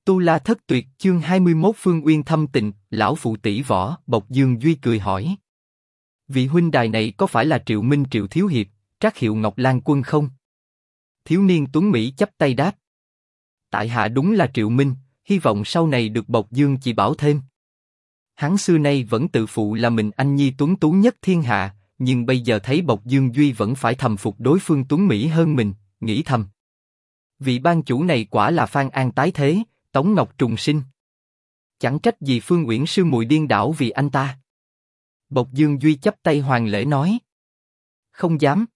Tu La Thất Tuyệt chương 21 Phương Uyên thâm tình, lão phụ tỷ võ. Bộc Dương Duy cười hỏi. Vị huynh đài này có phải là Triệu Minh Triệu Thiếu Hiệp, trác hiệu Ngọc Lan Quân không? Thiếu niên tuấn Mỹ chắp tay đáp. Tại hạ đúng là Triệu Minh, hy vọng sau này được Bộc Dương chỉ bảo thêm. Hắn xưa nay vẫn tự phụ là mình anh nhi tuấn tú nhất thiên hạ, nhưng bây giờ thấy Bộc Dương Duy vẫn phải thầm phục đối phương tuấn Mỹ hơn mình, nghĩ thầm. Vị ban chủ này quả là Phan An tái thế, Tống Ngọc trùng sinh. Chẳng trách gì Phương Uyển sư muội điên đảo vì anh ta. Bộc Dương Duy chắp tay hoàn lễ nói. Không dám.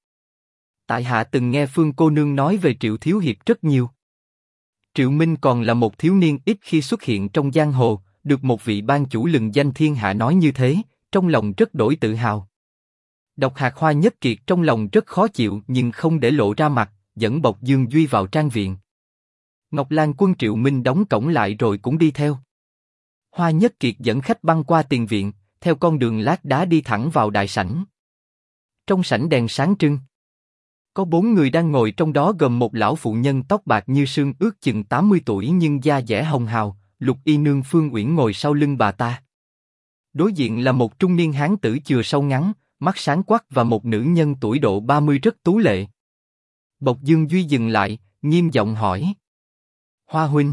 Tại hạ từng nghe Phương cô nương nói về Triệu Thiếu Hiệp rất nhiều. Triệu Minh còn là một thiếu niên ít khi xuất hiện trong giang hồ, được một vị ban chủ lừng danh thiên hạ nói như thế, trong lòng rất đổi tự hào. Độc Hạt Hoa Nhất Kiệt trong lòng rất khó chịu nhưng không để lộ ra mặt, dẫn Bộc Dương Duy vào trang viện. Ngọc Lan Quân Triệu Minh đóng cổng lại rồi cũng đi theo. Hoa Nhất Kiệt dẫn khách băng qua tiền viện, theo con đường lát đá đi thẳng vào đại sảnh. Trong sảnh đèn sáng trưng. Có 4 người đang ngồi trong đó gồm một lão phụ nhân tóc bạc như sương ước chừng 80 tuổi nhưng da dẻ hồng hào, Lục Y nương Phương Uyển ngồi sau lưng bà ta. Đối diện là một trung niên hán tử chừa sâu ngắn, mắt sáng quắc và một nữ nhân tuổi độ 30 rất tú lệ. Bộc Dương Duy dừng lại, nghiêm giọng hỏi. Hoa huynh.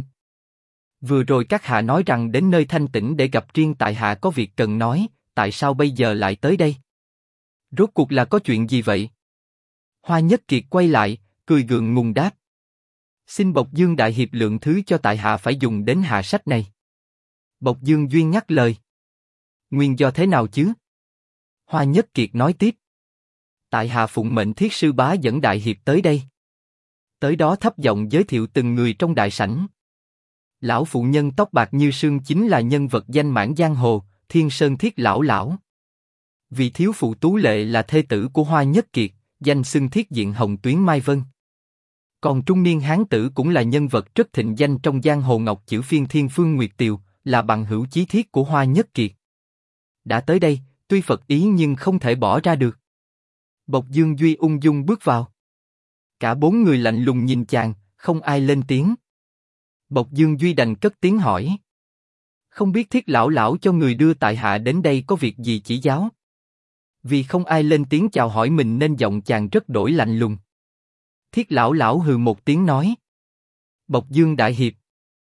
Vừa rồi các hạ nói rằng đến nơi thanh tĩnh để gặp riêng tại hạ có việc cần nói, tại sao bây giờ lại tới đây? Rốt cuộc là có chuyện gì vậy? Hoa Nhất Kiệt quay lại, cười gượng ngùng đáp. Xin Bộc Dương đại hiệp lượng thứ cho tại hạ phải dùng đến hạ sách này. Bộc Dương Duy ngắt lời. Nguyên do thế nào chứ? Hoa Nhất Kiệt nói tiếp. Tại hạ phụng mệnh thiết sư bá dẫn đại hiệp tới đây. Tới đó thấp giọng giới thiệu từng người trong đại sảnh. Lão phụ nhân tóc bạc như sương chính là nhân vật danh mãn giang hồ, Thiên Sơn Thiết lão lão. Vị thiếu phụ tú lệ là thê tử của Hoa Nhất Kiệt, danh xưng Thiết Diện Hồng Tuyến Mai Vân. Còn trung niên hán tử cũng là nhân vật rất thịnh danh trong giang hồ Ngọc Chữ Phiên Thiên Phương Nguyệt Tiều, là bằng hữu chí thiết của Hoa Nhất Kiệt. Đã tới đây, tuy Phật ý nhưng không thể bỏ ra được. Bộc Dương Duy ung dung bước vào. Cả 4 người lạnh lùng nhìn chàng, không ai lên tiếng. Bộc Dương Duy đành cất tiếng hỏi. Không biết Thiết lão lão cho người đưa tại hạ đến đây có việc gì chỉ giáo? Vì không ai lên tiếng chào hỏi mình nên giọng chàng rất đổi lạnh lùng. Thiết lão lão hừ một tiếng nói. Bộc Dương đại hiệp.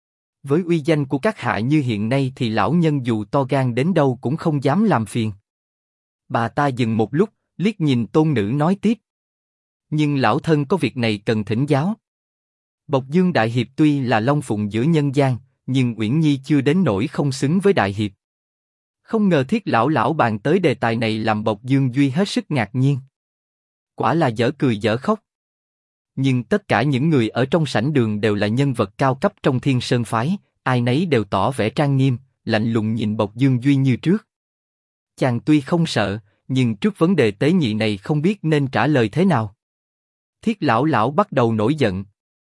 Với uy danh của các hạ như hiện nay thì lão nhân dù to gan đến đâu cũng không dám làm phiền. Bà ta dừng một lúc, liếc nhìn tôn nữ nói tiếp. Nhưng lão thân có việc này cần thỉnh giáo. Bộc Dương đại hiệp tuy là long phụng giữa nhân gian, nhưng Uyển Nhi chưa đến nỗi không xứng với đại hiệp. Không ngờ Thiết lão lão bàn tới đề tài này làm Bộc Dương Duy hết sức ngạc nhiên. Quả là dở cười dở khóc. Nhưng tất cả những người ở trong sảnh đường đều là nhân vật cao cấp trong Thiên Sơn phái, ai nấy đều tỏ vẻ trang nghiêm, lạnh lùng nhìn Bộc Dương Duy như trước. Chàng tuy không sợ, nhưng trước vấn đề tế nhị này không biết nên trả lời thế nào. Thiết lão lão bắt đầu nổi giận.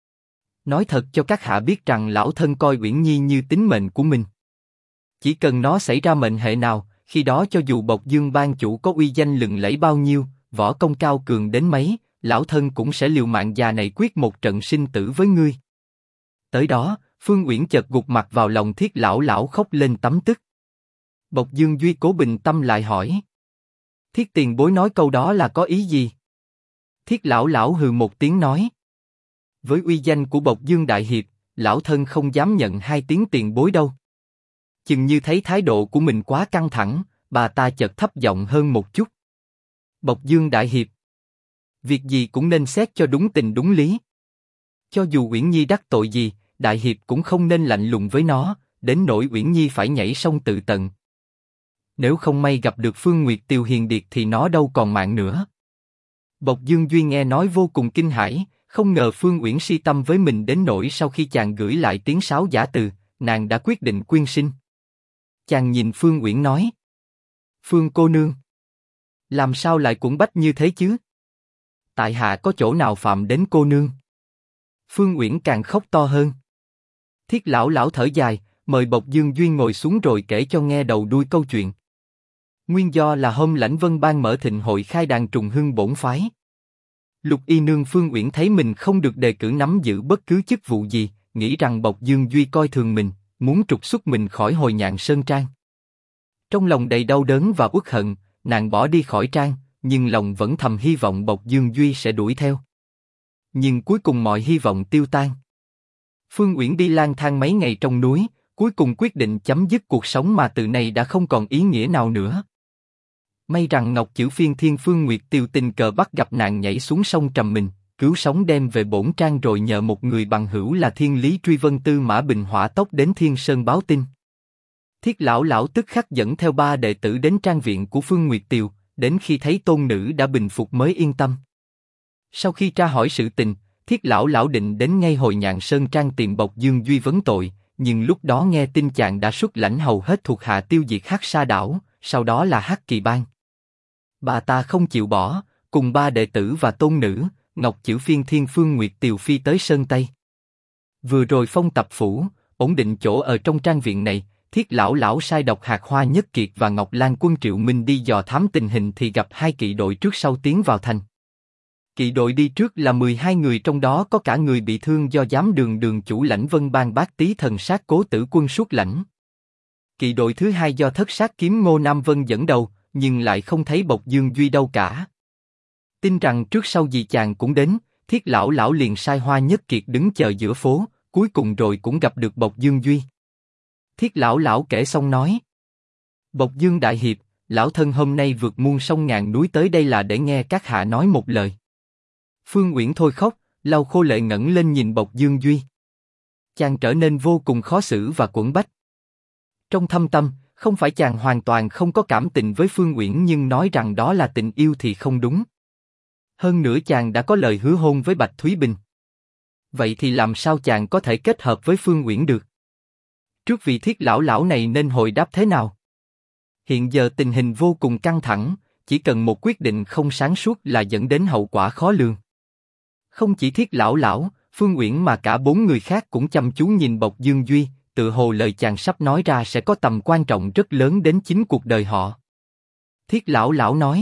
Nói thật cho các hạ biết rằng lão thân coi Uyển Nhi như tính mệnh của mình. Chỉ cần nó xảy ra mệnh hệ nào, khi đó cho dù Bộc Dương ban chủ có uy danh lừng lẫy bao nhiêu, võ công cao cường đến mấy, lão thân cũng sẽ liều mạng già này quyết một trận sinh tử với ngươi. Tới đó, Phương Uyển chợt gục mặt vào lòng Thiết lão lão khóc lên tấm tức. Bộc Dương Duy cố bình tâm lại hỏi. Thiết tiền bối nói câu đó là có ý gì? Thiết lão lão hừ một tiếng nói. Với uy danh của Bộc Dương đại hiệp, lão thân không dám nhận 2 tiếng tiền bối đâu. Chừng như thấy thái độ của mình quá căng thẳng, bà ta chợt thấp giọng hơn một chút. Bộc Dương đại hiệp. Việc gì cũng nên xét cho đúng tình đúng lý. Cho dù Uyển Nhi đắc tội gì, đại hiệp cũng không nên lạnh lùng với nó, đến nỗi Uyển Nhi phải nhảy sông tự tận. Nếu không may gặp được Phương Nguyệt Tiều hiền điệt thì nó đâu còn mạng nữa. Bộc Dương Duy nghe nói vô cùng kinh hãi, không ngờ Phương Uyển si tâm với mình đến nỗi sau khi chàng gửi lại tiếng sáo giả từ, nàng đã quyết định quyên sinh. Chàng nhìn Phương Uyển nói. Phương cô nương. Làm sao lại cuồng bách như thế chứ? Tại hạ có chỗ nào phạm đến cô nương? Phương Uyển càng khóc to hơn. Thiết lão lão thở dài, mời Bộc Dương Duy ngồi xuống rồi kể cho nghe đầu đuôi câu chuyện. Nguyên do là hôm Lãnh Vân Bang mở thịnh hội khai đàn trùng hưng bổn phái. Lục Y nương Phương Uyển thấy mình không được đề cử nắm giữ bất cứ chức vụ gì, nghĩ rằng Bộc Dương Duy coi thường mình, muốn trục xuất mình khỏi Hồi Nhạn Sơn Trang. Trong lòng đầy đau đớn và uất hận, nàng bỏ đi khỏi trang, nhưng lòng vẫn thầm hy vọng Bộc Dương Duy sẽ đuổi theo. Nhưng cuối cùng mọi hy vọng tiêu tan. Phương Uyển đi lang thang mấy ngày trong núi, cuối cùng quyết định chấm dứt cuộc sống mà từ nay đã không còn ý nghĩa nào nữa. May rằng Ngọc Chữ Phiên Thiên Phương Nguyệt Tiều tình cờ bắt gặp nàng nhảy xuống sông trầm mình, cứu sống đem về bổn trang rồi nhờ một người bằng hữu là Thiên Lý Truy Vân Tư Mã Bình hỏa tốc đến Thiên Sơn báo tin. Thiết lão lão tức khắc dẫn theo 3 đệ tử đến trang viện của Phương Nguyệt Tiều, đến khi thấy tôn nữ đã bình phục mới yên tâm. Sau khi tra hỏi sự tình, Thiết lão lão định đến ngay Hồi Nhạn Sơn Trang tìm Bộc Dương Duy vấn tội, nhưng lúc đó nghe tin chàng đã xuất lãnh hầu hết thuộc hạ tiêu diệt Hắc Sa đảo, sau đó là Hắc Kỳ bang. Bà ta không chịu bỏ, cùng 3 đệ tử và tôn nữ, Ngọc Chữ Phiên Thiên Phương Nguyệt Tiều phi tới Sơn Tây. Vừa rồi phong tập phủ, ổn định chỗ ở trong trang viện này, Thiết lão lão sai độc Hạc Hoa Nhất Kiệt và Ngọc Lan Quân Triệu Minh đi dò thám tình hình thì gặp 2 kỵ đội trước sau tiến vào thành. Kỵ đội đi trước là 12 người, trong đó có cả người bị thương do giám đường đường chủ lãnh Vân Bang Bát Tý Thần Sát Cố Tử Quân xuất lãnh. Kỵ đội thứ hai do Thất Sát Kiếm Ngô Nam Vân dẫn đầu, nhưng lại không thấy Bộc Dương Duy đâu cả. Tin rằng trước sau gì chàng cũng đến, Thiết lão lão liền sai Hoa Nhất Kiệt đứng chờ giữa phố, cuối cùng rồi cũng gặp được Bộc Dương Duy. Thiết lão lão kể xong nói: Bộc Dương đại hiệp, lão thân hôm nay vượt muôn sông ngàn núi tới đây là để nghe các hạ nói một lời. Phương Uyển thôi khóc, lau khô lệ ngẩng lên nhìn Bộc Dương Duy. Chàng trở nên vô cùng khó xử và quẫn bách. Trong thâm tâm, không phải chàng hoàn toàn không có cảm tình với Phương Uyển, nhưng nói rằng đó là tình yêu thì không đúng. Hơn nữa chàng đã có lời hứa hôn với Bạch Thúy Bình. Vậy thì làm sao chàng có thể kết hợp với Phương Uyển được? Trước vị Thiết lão lão này nên hồi đáp thế nào? Hiện giờ tình hình vô cùng căng thẳng, chỉ cần một quyết định không sáng suốt là dẫn đến hậu quả khó lường. Không chỉ Thiết lão lão, Phương Uyển mà cả 4 người khác cũng chăm chú nhìn Bộc Dương Duy, tự hồ lời chàng sắp nói ra sẽ có tầm quan trọng rất lớn đến chính cuộc đời họ. Thiết lão lão nói: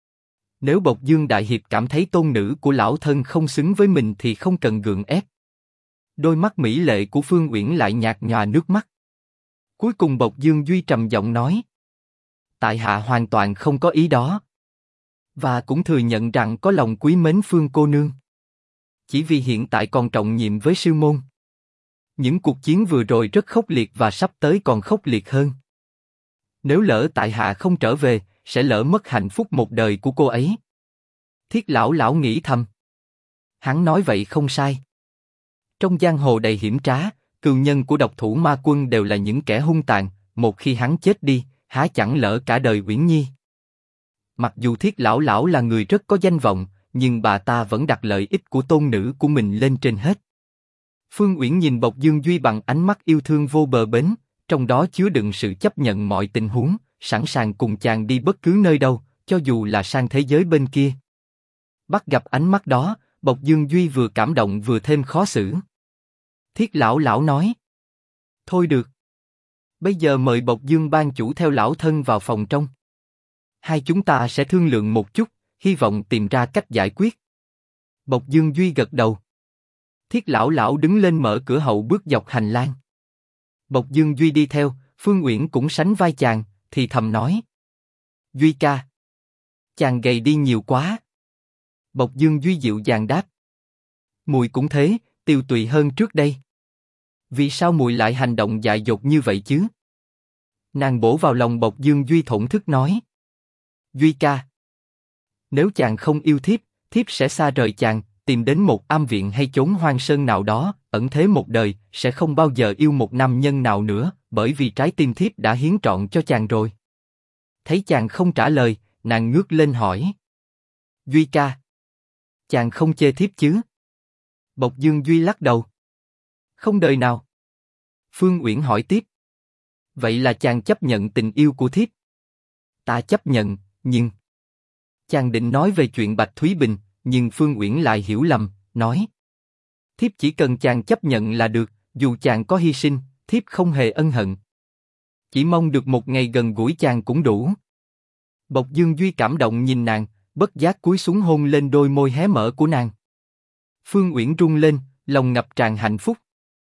Nếu Bộc Dương đại hiệp cảm thấy tôn nữ của lão thân không xứng với mình thì không cần gượng ép. Đôi mắt mỹ lệ của Phương Uyển lại nhạt nhòa nước mắt. Cuối cùng Bộc Dương Duy trầm giọng nói: Tại hạ hoàn toàn không có ý đó. Và cũng thừa nhận rằng có lòng quý mến Phương cô nương. Chỉ vì hiện tại còn trọng nhiệm với sư môn. Những cuộc chiến vừa rồi rất khốc liệt và sắp tới còn khốc liệt hơn. Nếu lỡ tại hạ không trở về, sẽ lỡ mất hạnh phúc một đời của cô ấy. Thiết lão lão nghĩ thầm. Hắn nói vậy không sai. Trong giang hồ đầy hiểm trá, cừu nhân của độc thủ ma quân đều là những kẻ hung tàn. Một khi hắn chết đi, há chẳng lỡ cả đời Uyển Nhi. Mặc dù Thiết lão lão là người rất có danh vọng, nhưng bà ta vẫn đặt lợi ích của tôn nữ của mình lên trên hết. Phương Uyển nhìn Bộc Dương Duy bằng ánh mắt yêu thương vô bờ bến, trong đó chứa đựng sự chấp nhận mọi tình huống, sẵn sàng cùng chàng đi bất cứ nơi đâu, cho dù là sang thế giới bên kia. Bắt gặp ánh mắt đó, Bộc Dương Duy vừa cảm động vừa thêm khó xử. Thiết lão lão nói: Thôi được. Bây giờ mời Bộc Dương ban chủ theo lão thân vào phòng trong. Hai chúng ta sẽ thương lượng một chút, hy vọng tìm ra cách giải quyết. Bộc Dương Duy gật đầu. Thiết lão lão đứng lên mở cửa hậu bước dọc hành lang. Bộc Dương Duy đi theo, Phương Uyển cũng sánh vai chàng, thì thầm nói: Duy ca, chàng gầy đi nhiều quá. Bộc Dương Duy dịu dàng đáp: Mùi cũng thế, tiều tụy hơn trước đây. Vì sao mùi lại hành động dại dột như vậy chứ? Nàng bổ vào lòng Bộc Dương Duy thổn thức nói: Duy ca, nếu chàng không yêu thiếp, thiếp sẽ xa rời chàng, tìm đến một am viện hay chốn hoang sơn nào đó, ẩn thế một đời, sẽ không bao giờ yêu một nam nhân nào nữa, bởi vì trái tim thiếp đã hiến trọn cho chàng rồi. Thấy chàng không trả lời, nàng ngước lên hỏi: Duy ca, chàng không chê thiếp chứ? Bộc Dương Duy lắc đầu: Không đời nào. Phương Uyển hỏi tiếp: Vậy là chàng chấp nhận tình yêu của thiếp? Ta chấp nhận, nhưng... Chàng định nói về chuyện Bạch Thúy Bình, nhưng Phương Uyển lại hiểu lầm, nói: Thiếp chỉ cần chàng chấp nhận là được, dù chàng có hy sinh, thiếp không hề ân hận. Chỉ mong được một ngày gần gũi chàng cũng đủ. Bộc Dương Duy cảm động nhìn nàng, bất giác cúi xuống hôn lên đôi môi hé mở của nàng. Phương Uyển rung lên, lòng ngập tràn hạnh phúc.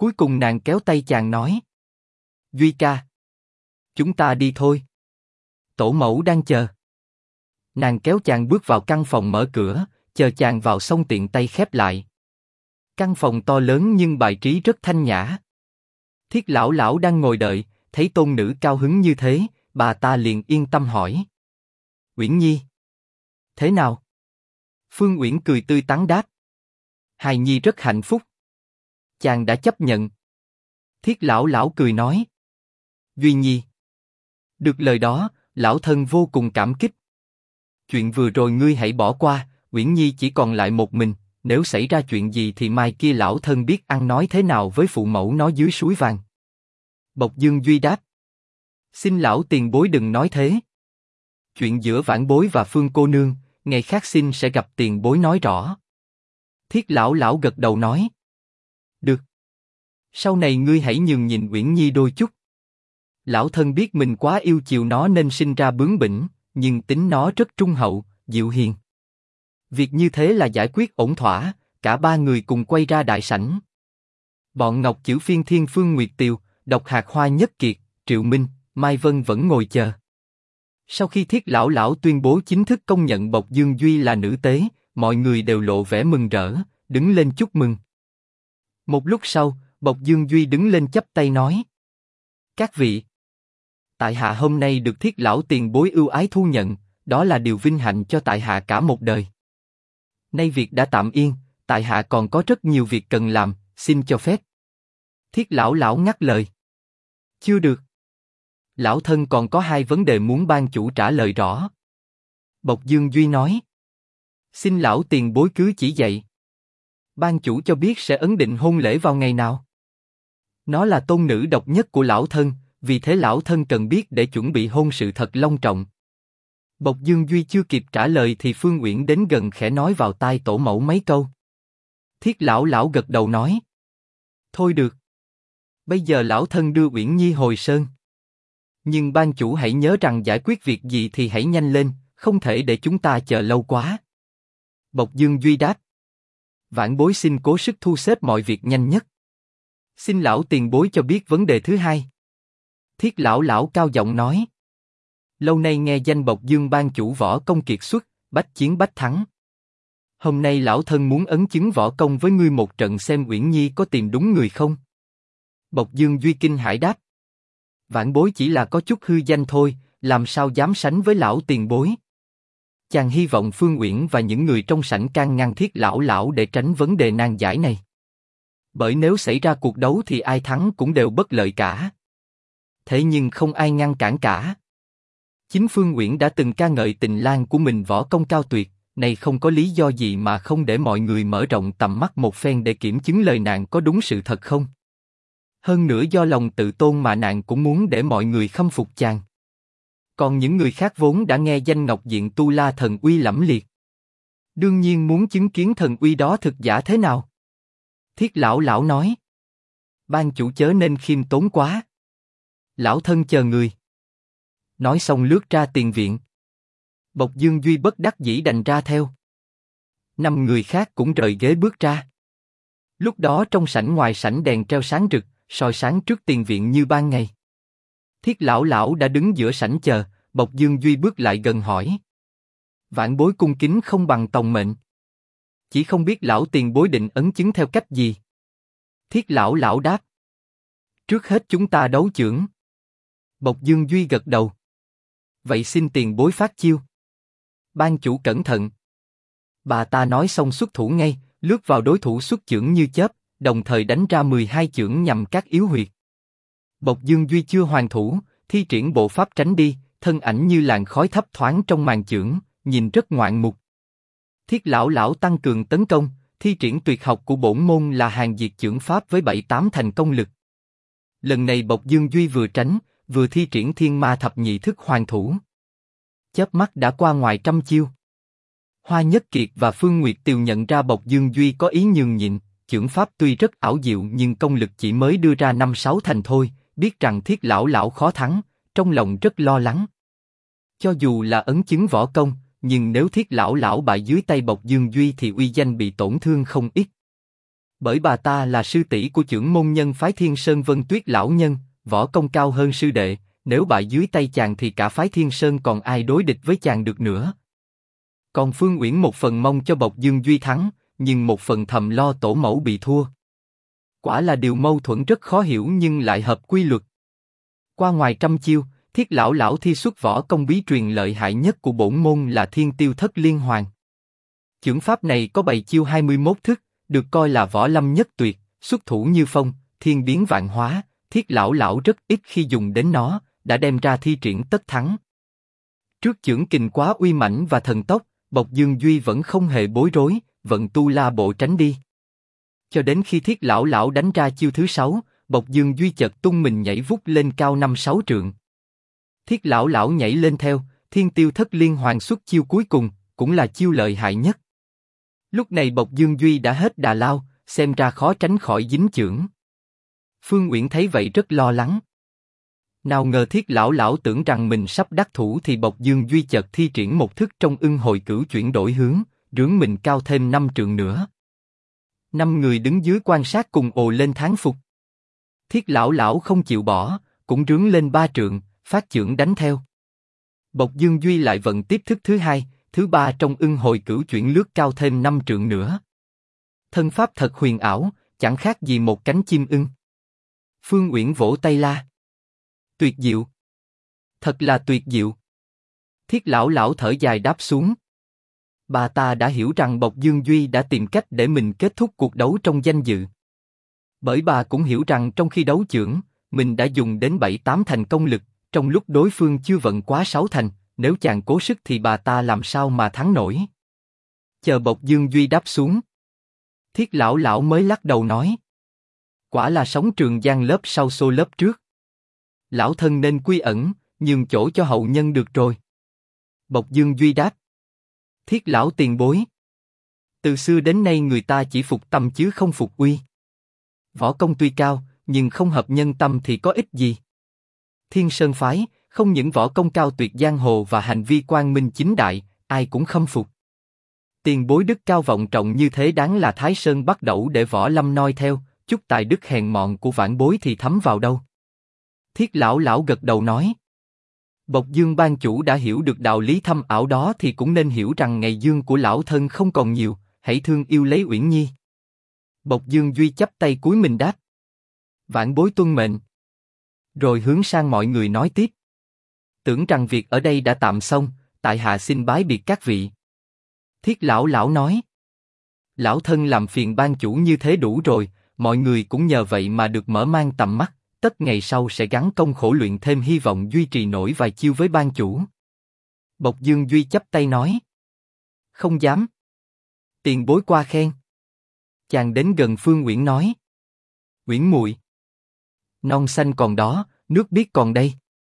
Cuối cùng nàng kéo tay chàng nói. Duy ca. Chúng ta đi thôi. Tổ mẫu đang chờ. Nàng kéo chàng bước vào căn phòng mở cửa, chờ chàng vào xong tiện tay khép lại. Căn phòng to lớn nhưng bài trí rất thanh nhã. Thiết lão lão đang ngồi đợi, thấy tôn nữ cao hứng như thế, bà ta liền yên tâm hỏi. Uyển Nhi. Thế nào? Phương Uyển cười tươi tắn đáp. Hài Nhi rất hạnh phúc. Chàng đã chấp nhận. Thiết lão lão cười nói. Duy Nhi. Được lời đó, lão thân vô cùng cảm kích. Chuyện vừa rồi ngươi hãy bỏ qua, Uyển Nhi chỉ còn lại một mình, nếu xảy ra chuyện gì thì mai kia lão thân biết ăn nói thế nào với phụ mẫu nó dưới suối vàng. Bộc Dương Duy đáp. Xin lão tiền bối đừng nói thế. Chuyện giữa vãn bối và Phương cô nương, ngày khác xin sẽ gặp tiền bối nói rõ. Thiết lão lão gật đầu nói. Được. Sau này ngươi hãy nhường nhìn Uyển Nhi đôi chút. Lão thân biết mình quá yêu chiều nó nên sinh ra bướng bỉnh, nhưng tính nó rất trung hậu, dịu hiền. Việc như thế là giải quyết ổn thỏa, cả ba người cùng quay ra đại sảnh. Bọn Ngọc Chữ Phiên Thiên Phương Nguyệt Tiều, Độc Hạt Hoa Nhất Kiệt, Triệu Minh, Mai Vân vẫn ngồi chờ. Sau khi Thiết lão lão tuyên bố chính thức công nhận Bộc Dương Duy là nữ tế, mọi người đều lộ vẻ mừng rỡ, đứng lên chúc mừng. Một lúc sau, Bộc Dương Duy đứng lên chắp tay nói. Các vị, tại hạ hôm nay được Thiết lão tiền bối ưu ái thu nhận, đó là điều vinh hạnh cho tại hạ cả một đời. Nay việc đã tạm yên, tại hạ còn có rất nhiều việc cần làm, xin cho phép. Thiết lão lão ngắt lời. Chưa được. Lão thân còn có hai vấn đề muốn ban chủ trả lời rõ. Bộc Dương Duy nói. Xin lão tiền bối cứ chỉ dạy. Ban chủ cho biết sẽ ấn định hôn lễ vào ngày nào. Nó là tôn nữ độc nhất của lão thân, vì thế lão thân cần biết để chuẩn bị hôn sự thật long trọng. Bộc Dương Duy chưa kịp trả lời thì Phương Uyển đến gần khẽ nói vào tai tổ mẫu mấy câu. Thiết lão lão gật đầu nói. Thôi được. Bây giờ lão thân đưa Uyển Nhi hồi sơn. Nhưng ban chủ hãy nhớ rằng giải quyết việc gì thì hãy nhanh lên, không thể để chúng ta chờ lâu quá. Bộc Dương Duy đáp. Vãn bối xin cố sức thu xếp mọi việc nhanh nhất. Xin lão tiền bối cho biết vấn đề thứ hai. Thiết lão lão cao giọng nói. Lâu nay nghe danh Bộc Dương ban chủ võ công kiệt xuất, bách chiến bách thắng. Hôm nay lão thân muốn ấn chứng võ công với ngươi một trận xem Uyển Nhi có tìm đúng người không. Bộc Dương Duy kinh hãi đáp. Vãn bối chỉ là có chút hư danh thôi, làm sao dám sánh với lão tiền bối. Chàng hy vọng Phương Uyển và những người trong sảnh can ngăn Thiết lão lão để tránh vấn đề nan giải này. Bởi nếu xảy ra cuộc đấu thì ai thắng cũng đều bất lợi cả. Thế nhưng không ai ngăn cản cả. Chính Phương Uyển đã từng ca ngợi tình lang của mình võ công cao tuyệt, này không có lý do gì mà không để mọi người mở rộng tầm mắt một phen để kiểm chứng lời nàng có đúng sự thật không. Hơn nữa do lòng tự tôn mà nàng cũng muốn để mọi người khâm phục chàng. Còn những người khác vốn đã nghe danh Ngọc Diện Tu La thần uy lẫm liệt. Đương nhiên muốn chứng kiến thần uy đó thực giả thế nào. Thiết lão lão nói. Ban chủ chớ nên khiêm tốn quá. Lão thân chờ người. Nói xong lướt ra tiền viện. Bộc Dương Duy bất đắc dĩ đành ra theo. 5 người khác cũng rời ghế bước ra. Lúc đó trong sảnh ngoài sảnh đèn treo sáng rực, soi sáng trước tiền viện như ban ngày. Thiết lão lão đã đứng giữa sảnh chờ, Bộc Dương Duy bước lại gần hỏi. Vãn bối cung kính không bằng tòng mệnh. Chỉ không biết lão tiền bối định ấn chứng theo cách gì. Thiết lão lão đáp. Trước hết chúng ta đấu chưởng. Bộc Dương Duy gật đầu. Vậy xin tiền bối phát chiêu. Ban chủ cẩn thận. Bà ta nói xong xuất thủ ngay, lướt vào đối thủ xuất chưởng như chớp, đồng thời đánh ra 12 chưởng nhằm các yếu huyệt. Bộc Dương Duy chưa hoàn thủ, thi triển bộ pháp tránh đi, thân ảnh như làn khói thấp thoáng trong màn chưởng, nhìn rất ngoạn mục. Thiết lão lão tăng cường tấn công, thi triển tuyệt học của bổn môn là hàng diệt chưởng pháp với 7-8 thành công lực. Lần này Bộc Dương Duy vừa tránh, vừa thi triển Thiên Ma Thập Nhị Thức hoàn thủ. Chớp mắt đã qua ngoài trăm chiêu. Hoa Nhất Kiệt và Phương Nguyệt Tiều nhận ra Bộc Dương Duy có ý nhường nhịn, chưởng pháp tuy rất ảo diệu nhưng công lực chỉ mới đưa ra 5-6 thành thôi, biết rằng Thiết lão lão khó thắng, trong lòng rất lo lắng. Cho dù là ấn chứng võ công, nhưng nếu Thiết lão lão bại dưới tay Bộc Dương Duy thì uy danh bị tổn thương không ít. Bởi bà ta là sư tỷ của chưởng môn nhân phái Thiên Sơn Vân Tuyết lão nhân, võ công cao hơn sư đệ, nếu bại dưới tay chàng thì cả phái Thiên Sơn còn ai đối địch với chàng được nữa. Còn Phương Uyển một phần mong cho Bộc Dương Duy thắng, nhưng một phần thầm lo tổ mẫu bị thua. Quả là điều mâu thuẫn rất khó hiểu nhưng lại hợp quy luật. Qua ngoài trăm chiêu, Thiết lão lão thi xuất võ công bí truyền lợi hại nhất của bổn môn là Thiên Tiêu Thất Liên Hoàn. Chưởng pháp này có 7 chiêu 21 thức, được coi là võ lâm nhất tuyệt, xuất thủ như phong, thiên biến vạn hóa. Thiết lão lão rất ít khi dùng đến nó, đã đem ra thi triển tất thắng. Trước chưởng kình quá uy mãnh và thần tốc, Bộc Dương Duy vẫn không hề bối rối, vận tu la bộ tránh đi. Cho đến khi Thiết lão lão đánh ra chiêu thứ 6, Bộc Dương Duy chợt tung mình nhảy vút lên cao 5-6 trượng. Thiết lão lão nhảy lên theo, Thiên Tiêu Thất Liên Hoàn xuất chiêu cuối cùng, cũng là chiêu lợi hại nhất. Lúc này Bộc Dương Duy đã hết đà lao, xem ra khó tránh khỏi dính chưởng. Phương Uyển thấy vậy rất lo lắng. Nào ngờ Thiết lão lão tưởng rằng mình sắp đắc thủ thì Bộc Dương Duy chợt thi triển một thức trong ưng hồi cửu chuyển đổi hướng, rướn mình cao thêm 5 trượng nữa. 5 người đứng dưới quan sát cùng ồ lên thán phục. Thiết lão lão không chịu bỏ, cũng rướn lên 3 trượng, phát chưởng đánh theo. Bộc Dương Duy lại vận tiếp thức thứ 2, thứ 3 trong ưng hồi cửu chuyển lướt cao thêm 5 trượng nữa. Thân pháp thật huyền ảo, chẳng khác gì một cánh chim ưng. Phương Uyển vỗ tay la. Tuyệt diệu! Thật là tuyệt diệu! Thiết lão lão thở dài đáp xuống. Bà ta đã hiểu rằng Bộc Dương Duy đã tìm cách để mình kết thúc cuộc đấu trong danh dự. Bởi bà cũng hiểu rằng trong khi đấu chưởng, mình đã dùng đến 7-8 thành công lực, trong lúc đối phương chưa vận quá 6 thành, nếu chàng cố sức thì bà ta làm sao mà thắng nổi. Chờ Bộc Dương Duy đáp xuống, Thiết lão lão mới lắc đầu nói. Quả là sống Trường Giang lớp sau xô lớp trước. Lão thân nên quy ẩn, nhường chỗ cho hậu nhân được rồi. Bộc Dương Duy đáp. Thiết lão tiền bối. Từ xưa đến nay người ta chỉ phục tâm chứ không phục uy. Võ công tuy cao, nhưng không hợp nhân tâm thì có ích gì. Thiên Sơn phái, không những võ công cao tuyệt giang hồ và hành vi quang minh chính đại, ai cũng khâm phục. Tiền bối đức cao vọng trọng như thế đáng là Thái Sơn bắt đẩu để võ lâm noi theo, chút tài đức hèn mọn của vãn bối thì thấm vào đâu. Thiết lão lão gật đầu nói. Bộc Dương ban chủ đã hiểu được đạo lý thâm ảo đó thì cũng nên hiểu rằng ngày dương của lão thân không còn nhiều, hãy thương yêu lấy Uyển Nhi. Bộc Dương Duy chắp tay cúi mình đáp. Vãn bối tuân mệnh. Rồi hướng sang mọi người nói tiếp. Tưởng rằng việc ở đây đã tạm xong, tại hạ xin bái biệt các vị. Thiết lão lão nói. Lão thân làm phiền ban chủ như thế đủ rồi, mọi người cũng nhờ vậy mà được mở mang tầm mắt, tất ngày sau sẽ gắng công khổ luyện thêm hy vọng duy trì nổi vài chiêu với ban chủ. Bộc Dương Duy chắp tay nói. Không dám. Tiền bối qua khen. Chàng đến gần Phương Uyển nói. Uyển muội, non xanh còn đó, nước biếc còn đây.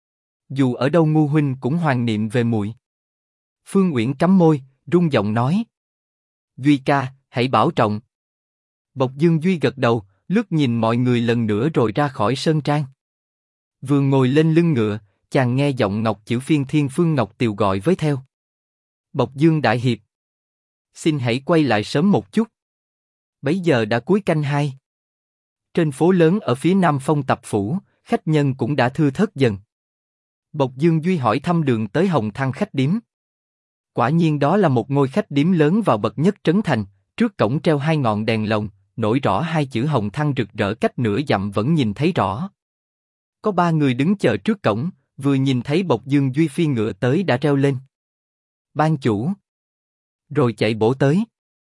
Dù ở đâu ngu huynh cũng hoằng niệm về muội. Phương Uyển cắm môi, rung giọng nói. Duy ca, hãy bảo trọng. Bộc Dương Duy gật đầu, lướt nhìn mọi người lần nữa rồi ra khỏi sơn trang. Vừa ngồi lên lưng ngựa, chàng nghe giọng Ngọc Chữ Phiên Thiên Phương Ngọc Tiều gọi với theo. Bộc Dương đại hiệp, xin hãy quay lại sớm một chút. Bấy giờ đã cuối canh 2. Trên phố lớn ở phía nam Phong Tập phủ, khách nhân cũng đã thưa thớt dần. Bộc Dương Duy hỏi thăm đường tới Hồng Thăng khách điếm. Quả nhiên đó là một ngôi khách điếm lớn vào bậc nhất trấn thành, trước cổng treo 2 ngọn đèn lồng, nổi rõ 2 chữ Hồng Thăng rực rỡ cách nửa dặm vẫn nhìn thấy rõ. Có 3 người đứng chờ trước cổng, vừa nhìn thấy Bộc Dương Duy phi ngựa tới đã reo lên. Ban chủ! Rồi chạy bổ tới.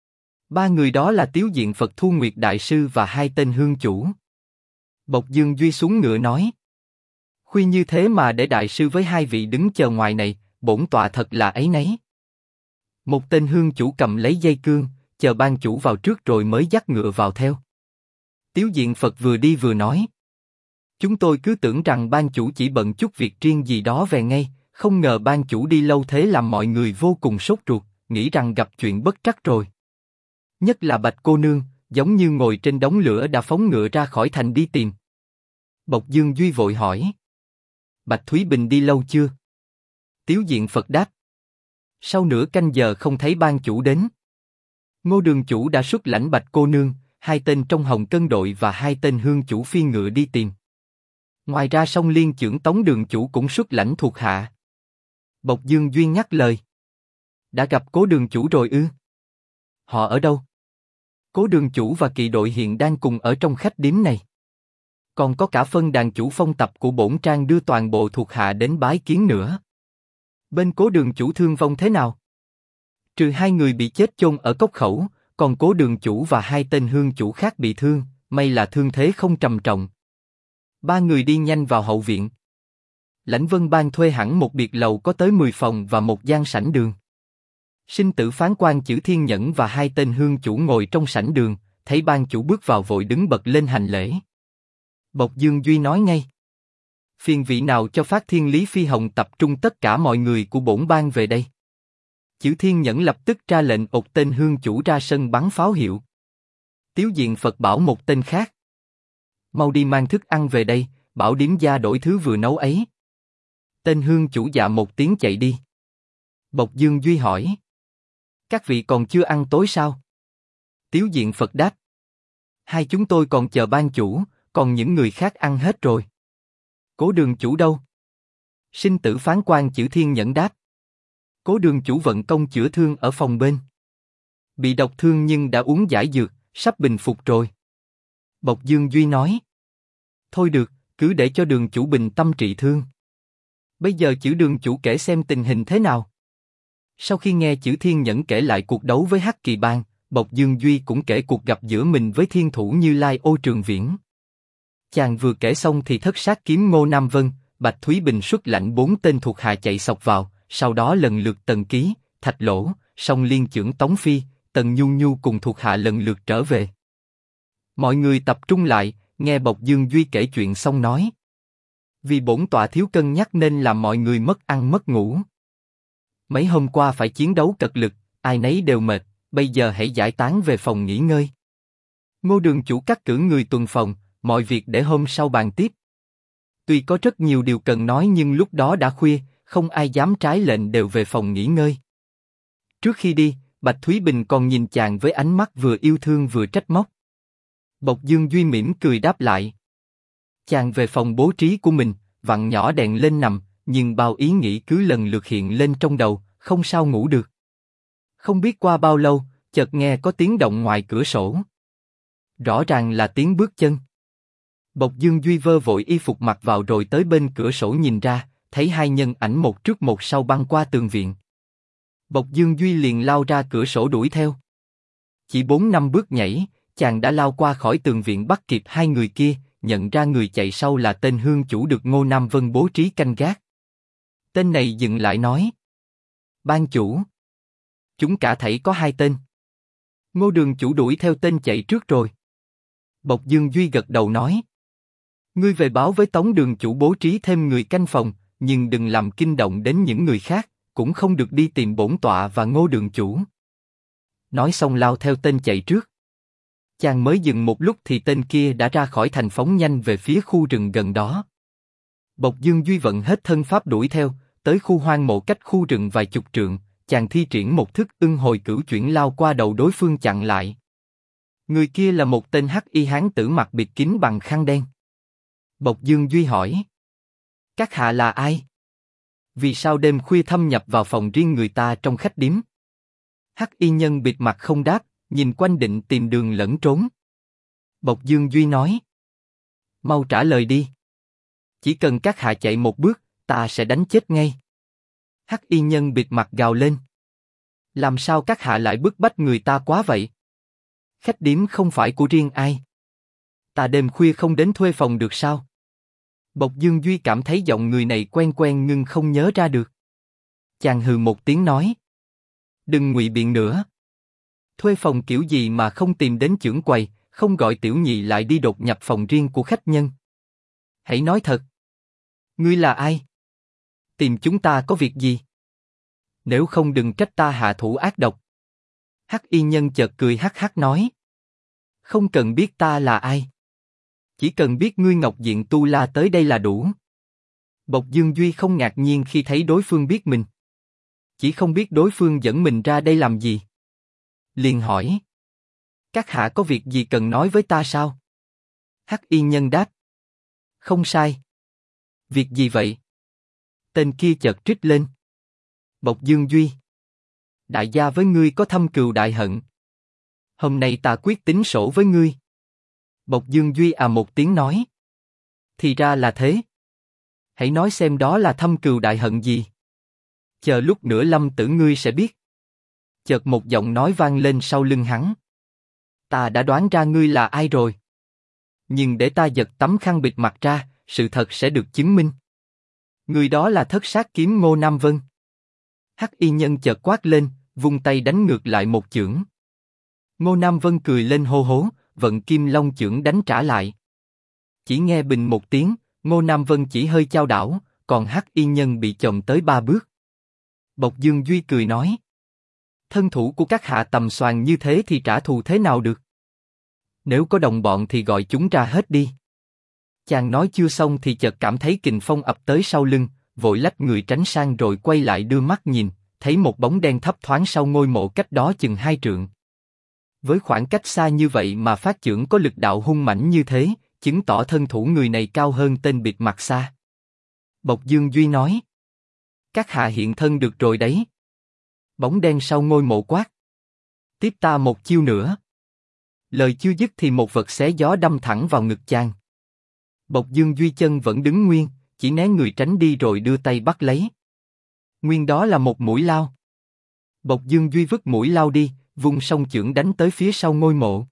3 người đó là Tiếu Diện Phật Thu Nguyệt Đại Sư và 2 tên hương chủ. Bộc Dương Duy xuống ngựa nói. Khuya như thế mà để Đại Sư với 2 vị đứng chờ ngoài này, bổn tọa thật là áy náy. Một tên hương chủ cầm lấy dây cương, chờ ban chủ vào trước rồi mới dắt ngựa vào theo. Tiếu Diện Phật vừa đi vừa nói. Chúng tôi cứ tưởng rằng ban chủ chỉ bận chút việc riêng gì đó về ngay, không ngờ ban chủ đi lâu thế làm mọi người vô cùng sốt ruột, nghĩ rằng gặp chuyện bất trắc rồi. Nhất là Bạch cô nương, giống như ngồi trên đống lửa đã phóng ngựa ra khỏi thành đi tìm. Bộc Dương Duy vội hỏi. Bạch Thúy Bình đi lâu chưa? Tiếu Diện Phật đáp. Sau nửa canh giờ không thấy ban chủ đến. Ngô đường chủ đã xuất lãnh Bạch cô nương, hai tên trong Hồng Cân đội và hai tên hương chủ phi ngựa đi tìm. Ngoài ra Song Liên chưởng Tống đường chủ cũng xuất lãnh thuộc hạ. Bộc Dương Duy nhắc lời. Đã gặp Cố đường chủ rồi ư? Họ ở đâu? Cố đường chủ và kỵ đội hiện đang cùng ở trong khách điếm này. Còn có cả phân đàn chủ phong tập của bổn trang đưa toàn bộ thuộc hạ đến bái kiến nữa. Bên Cố đường chủ thương vong thế nào? Trừ hai người bị chết chôn ở cốc khẩu, còn Cố đường chủ và hai tên hương chủ khác bị thương, may là thương thế không trầm trọng. Ba người đi nhanh vào hậu viện. Lãnh Vân Bang thuê hẳn một biệt lầu có tới 10 phòng và một gian sảnh đường. Sinh tử phán quan Chử Thiên Nhẫn và hai tên hương chủ ngồi trong sảnh đường, thấy ban chủ bước vào vội đứng bật lên hành lễ. Bộc Dương Duy nói ngay. Phiền vị nào cho phát Thiên Lý Phi Hồng tập trung tất cả mọi người của bổn bang về đây. Chử Thiên Nhẫn lập tức ra lệnh ột tên hương chủ ra sân bắn pháo hiệu. Tiếu Diện Phật bảo một tên khác. Mau đi mang thức ăn về đây, bảo điếm gia đổi thứ vừa nấu ấy. Tên hương chủ dạ một tiếng chạy đi. Bộc Dương Duy hỏi. Các vị còn chưa ăn tối sao? Tiếu Diện Phật đáp. Hai chúng tôi còn chờ ban chủ, còn những người khác ăn hết rồi. Cố đường chủ đâu? Sinh tử phán quan Chử Thiên Nhẫn đáp. Cố đường chủ vận công chữa thương ở phòng bên. Bị độc thương nhưng đã uống giải dược, sắp bình phục rồi. Bộc Dương Duy nói. Thôi được, cứ để cho đường chủ bình tâm trị thương. Bây giờ Chử đường chủ kể xem tình hình thế nào. Sau khi nghe Chử Thiên Nhẫn kể lại cuộc đấu với Hắc Kỳ Bang, Bộc Dương Duy cũng kể cuộc gặp giữa mình với thiên thủ Như Lai Ô Trường Viễn. Chàng vừa kể xong thì thất sát kiếm Ngô Nam Vân, Bạch Thúy Bình xuất lãnh 4 tên thuộc hạ chạy sộc vào, sau đó lần lượt Tần Ký, Thạch Lỗ, Song Liên chưởng Tống Phi, Tần Nhu Nhu cùng thuộc hạ lần lượt trở về. Mọi người tập trung lại, nghe Bộc Dương Duy kể chuyện xong nói. Vì bổn tọa thiếu cân nhắc nên làm mọi người mất ăn mất ngủ. Mấy hôm qua phải chiến đấu cật lực, ai nấy đều mệt, bây giờ hãy giải tán về phòng nghỉ ngơi. Ngô đường chủ cắt cử người tuần phòng, mọi việc để hôm sau bàn tiếp. Tuy có rất nhiều điều cần nói nhưng lúc đó đã khuya, không ai dám trái lệnh đều về phòng nghỉ ngơi. Trước khi đi, Bạch Thúy Bình còn nhìn chàng với ánh mắt vừa yêu thương vừa trách móc. Bộc Dương Duy mỉm cười đáp lại. Chàng về phòng bố trí của mình, vặn nhỏ đèn lên nằm, nhưng bao ý nghĩ cứ lần lượt hiện lên trong đầu, không sao ngủ được. Không biết qua bao lâu, chợt nghe có tiếng động ngoài cửa sổ. Rõ ràng là tiếng bước chân. Bộc Dương Duy vơ vội y phục mặc vào rồi tới bên cửa sổ nhìn ra, thấy hai nhân ảnh một trước một sau băng qua tường viện. Bộc Dương Duy liền lao ra cửa sổ đuổi theo. Chỉ 4-5 bước nhảy, chàng đã lao qua khỏi tường viện bắt kịp hai người kia, nhận ra người chạy sau là tên hương chủ được Ngô Nam Vân bố trí canh gác. Tên này dừng lại nói. Ban chủ. Chúng cả thảy có 2 tên. Ngô đường chủ đuổi theo tên chạy trước rồi. Bộc Dương Duy gật đầu nói. Ngươi về báo với Tống đường chủ bố trí thêm người canh phòng, nhưng đừng làm kinh động đến những người khác, cũng không được đi tìm bổn tọa và Ngô đường chủ. Nói xong lao theo tên chạy trước. Chàng mới dừng một lúc thì tên kia đã ra khỏi thành phóng nhanh về phía khu rừng gần đó. Bộc Dương Duy vận hết thân pháp đuổi theo, tới khu hoang mộ cách khu rừng vài chục trượng, chàng thi triển một thức ưng hồi cửu chuyển lao qua đầu đối phương chặn lại. Người kia là một tên hắc y hán tử mặc bịt kín bằng khăn đen. Bộc Dương Duy hỏi. Các hạ là ai? Vì sao đêm khuya thâm nhập vào phòng riêng người ta trong khách điếm? Hắc y nhân bịt mặt không đáp, nhìn quanh định tìm đường lẫn trốn. Bộc Dương Duy nói. Mau trả lời đi. Chỉ cần các hạ chạy một bước, ta sẽ đánh chết ngay. Hắc y nhân bịt mặt gào lên. Làm sao các hạ lại bức bách người ta quá vậy? Khách điếm không phải của riêng ai. Ta đêm khuya không đến thuê phòng được sao? Bộc Dương Duy cảm thấy giọng người này quen quen nhưng không nhớ ra được. Chàng hừ một tiếng nói. Đừng ngụy biện nữa. Thuê phòng kiểu gì mà không tìm đến chưởng quầy, không gọi tiểu nhị lại đi đột nhập phòng riêng của khách nhân. Hãy nói thật. Ngươi là ai? Tìm chúng ta có việc gì? Nếu không đừng trách ta hạ thủ ác độc. Hắc y nhân chợt cười hắc hắc nói. Không cần biết ta là ai. Chỉ cần biết ngươi Ngọc Diện Tu La tới đây là đủ. Bộc Dương Duy không ngạc nhiên khi thấy đối phương biết mình. Chỉ không biết đối phương dẫn mình ra đây làm gì. Liền hỏi. Các hạ có việc gì cần nói với ta sao? Hắc y nhân đáp. Không sai. Việc gì vậy? Tên kia chợt trích lên. Bộc Dương Duy. Đại gia với ngươi có thâm cừu đại hận. Hôm nay ta quyết tính sổ với ngươi. Bộc Dương Duy à một tiếng nói. Thì ra là thế. Hãy nói xem đó là thâm cừu đại hận gì. Chờ lúc nữa Lâm Tử ngươi sẽ biết. Chợt một giọng nói vang lên sau lưng hắn. Ta đã đoán ra ngươi là ai rồi. Nhưng để ta giật tấm khăn bịt mặt ra, sự thật sẽ được chứng minh. Người đó là Thất Sát Kiếm Ngô Nam Vân. Hắc y nhân chợt quát lên, vung tay đánh ngược lại một chưởng. Ngô Nam Vân cười lên hô hố, vận Kim Long chưởng đánh trả lại. Chỉ nghe bình một tiếng, Ngô Nam Vân chỉ hơi chao đảo, còn Hắc y nhân bị chồng tới 3 bước. Bộc Dương Duy cười nói. Thân thủ của các hạ tầm xoàn như thế thì trả thù thế nào được? Nếu có đồng bọn thì gọi chúng ra hết đi. Chàng nói chưa xong thì chợt cảm thấy kình phong ập tới sau lưng, vội lách người tránh sang rồi quay lại đưa mắt nhìn, thấy một bóng đen thấp thoáng sau ngôi mộ cách đó chừng 2 trượng. Với khoảng cách xa như vậy mà phát chưởng có lực đạo hung mãnh như thế, chứng tỏ thân thủ người này cao hơn tên bịt mặt xa. Bộc Dương Duy nói. Các hạ hiện thân được rồi đấy. Bóng đen sau ngôi mộ quát. Tiếp ta một chiêu nữa. Lời chưa dứt thì một vật xé gió đâm thẳng vào ngực chàng. Bộc Dương Duy chân vẫn đứng nguyên, chỉ né người tránh đi rồi đưa tay bắt lấy. Nguyên đó là một mũi lao. Bộc Dương Duy vứt mũi lao đi, vung song chưởng đánh tới phía sau ngôi mộ.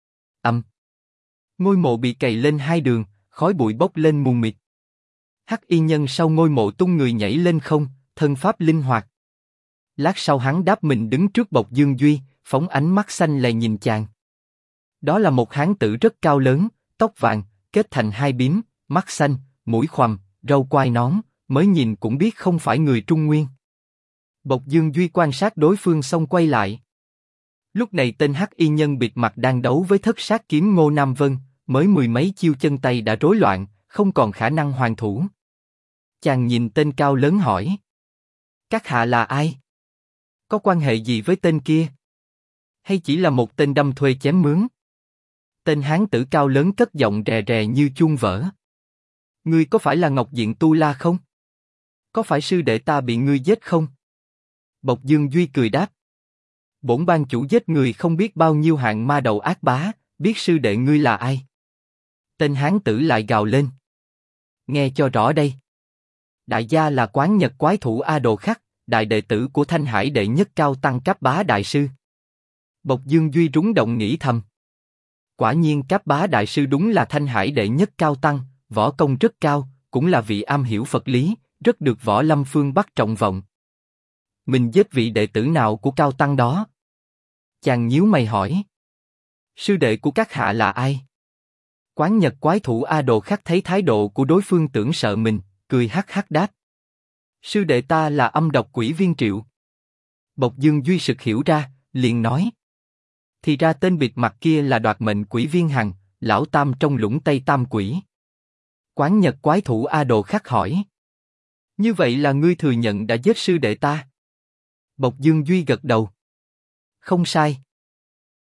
Ngôi mộ bị cày lên 2 đường, khói bụi bốc lên mù mịt. Hắc y nhân sau ngôi mộ tung người nhảy lên không, thân pháp linh hoạt. Lát sau hắn đáp mình đứng trước Bộc Dương Duy, phóng ánh mắt xanh lè nhìn chàng. Đó là một hán tử rất cao lớn, tóc vàng, kết thành 2 bím, mắt xanh, mũi khoằm, râu quai nón, mới nhìn cũng biết không phải người Trung Nguyên. Bộc Dương Duy quan sát đối phương xong quay lại. Lúc này tên Hắc y nhân bịt mặt đang đấu với Thất Sát Kiếm Ngô Nam Vân, mới 10 mấy chiêu chân tay đã rối loạn, không còn khả năng hoàn thủ. Chàng nhìn tên cao lớn hỏi. Các hạ là ai? Có quan hệ gì với tên kia? Hay chỉ là một tên đâm thuê chém mướn? Tên hán tử cao lớn cất giọng rè rè như chuông vỡ. Ngươi có phải là Ngọc Diện Tu La không? Có phải sư đệ ta bị ngươi giết không? Bộc Dương Duy cười đáp. Bổn ban chủ giết người không biết bao nhiêu hạng ma đầu ác bá, biết sư đệ ngươi là ai? Tên hán tử lại gào lên. Nghe cho rõ đây. Đại gia là Quán Nhật Quái Thủ A Đồ Khắc, đại đệ tử của Thanh Hải đệ nhất cao tăng Cáp Bá đại sư. Bộc Dương Duy rúng động nghĩ thầm. Quả nhiên Cáp Bá đại sư đúng là Thanh Hải đệ nhất cao tăng, võ công rất cao, cũng là vị am hiểu Phật lý, rất được Võ Lâm phương Bắc trọng vọng. Mình giết vị đệ tử nào của cao tăng đó? Chàng nhíu mày hỏi. Sư đệ của các hạ là ai? Quán Nhật Quái Thủ A Đồ Khắc thấy thái độ của đối phương tưởng sợ mình, cười hắc hắc đáp. Sư đệ ta là Âm Độc Quỷ Viên Triệu. Bộc Dương Duy sực hiểu ra, liền nói. Thì ra tên bịt mặt kia là Đoạt Mệnh Quỷ Viên Hằng, lão tam trong Lũng Tây Tam Quỷ. Quán Nhật Quái Thủ A Đồ Khắc hỏi. Như vậy là ngươi thừa nhận đã giết sư đệ ta? Bộc Dương Duy gật đầu. Không sai.